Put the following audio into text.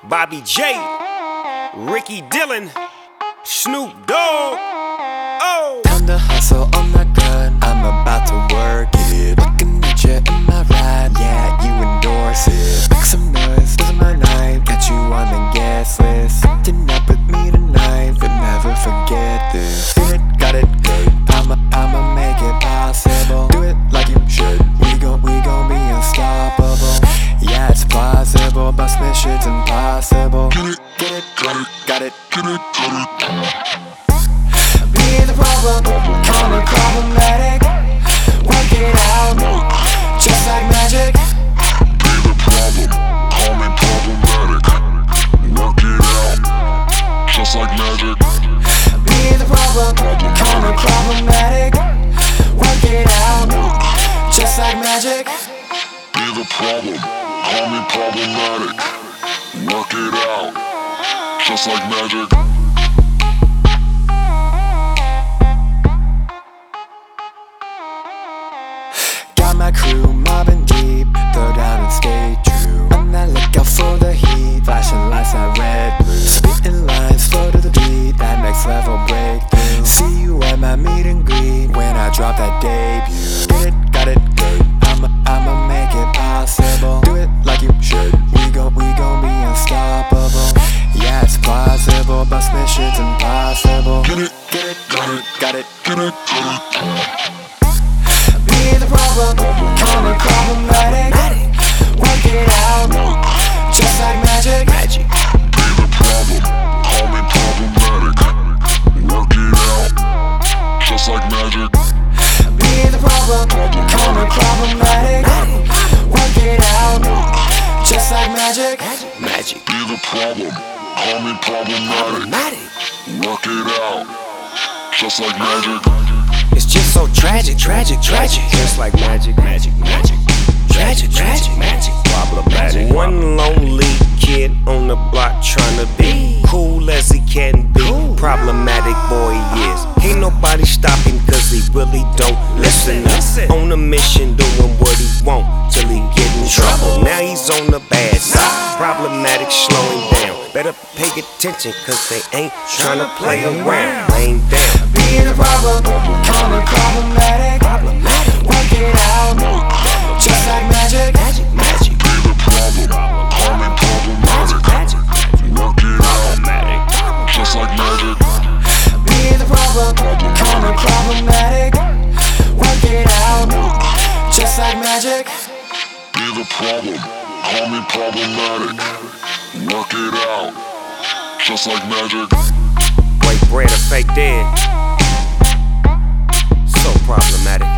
Bobby J, Ricky Dillon, Snoop Dogg. Oh, time to hustle on my grind. I'm about to work it. Looking at you in my ride, yeah, you endorse it. Make some noise, this is my night. Got you on the guest list. Sitting up with me tonight, but never forget this. Did it, got it, good. I'ma make it possible. Do it like you should. We gon' be unstoppable. Yeah, it's plausible, but this shit's impossible. Get it, got it. Be the problem, call me problematic. Work it out, just like magic. Be the problem, call me problematic. Work it out, just like magic. Be the problem, call me problematic. Work it out, just like magic. Be the problem, call me problematic. Work it out, just like magic. Got my crew mobbing deep, throw down and stay true. On that lookout for the heat, flashing lights at red, blue. Spitting lines, flow to the beat, that next level breakthrough. See you at my meet and greet, when I drop that debut. Get it, got it, good. I'ma make it possible. Do it like you should. We gon' be unstoppable. Yeah, it's plausible, but this shit's impossible. Get it, got it. get it. Be the problem, call me problematic. Work it out, just like magic. Be the problem, call me problematic. Work it out, just like magic. Be the problem, call me problematic. Work it out, just like magic. Be the problem, call me problematic. Work it out, just like magic. it's just so tragic. Just like magic. Tragic. Problematic. One lonely kid on the block trying to be cool as he can be. Problematic boy he is. Ain't nobody stopping cause he really don't listen up. On a mission doing what he want till he get in trouble. Now he's on the bad side. Problematic slowing down. Better pay attention cause they ain't trying to play around. Laying down. Be the problem, call me problematic. Work it out, just like magic. Be the problem, call me problematic. Work it out, just like magic. Be the problem, call me problematic. Work it out, just like magic. Be the problem, call me problematic. Work it out, just like magic. Break bread or fake dead. So problematic.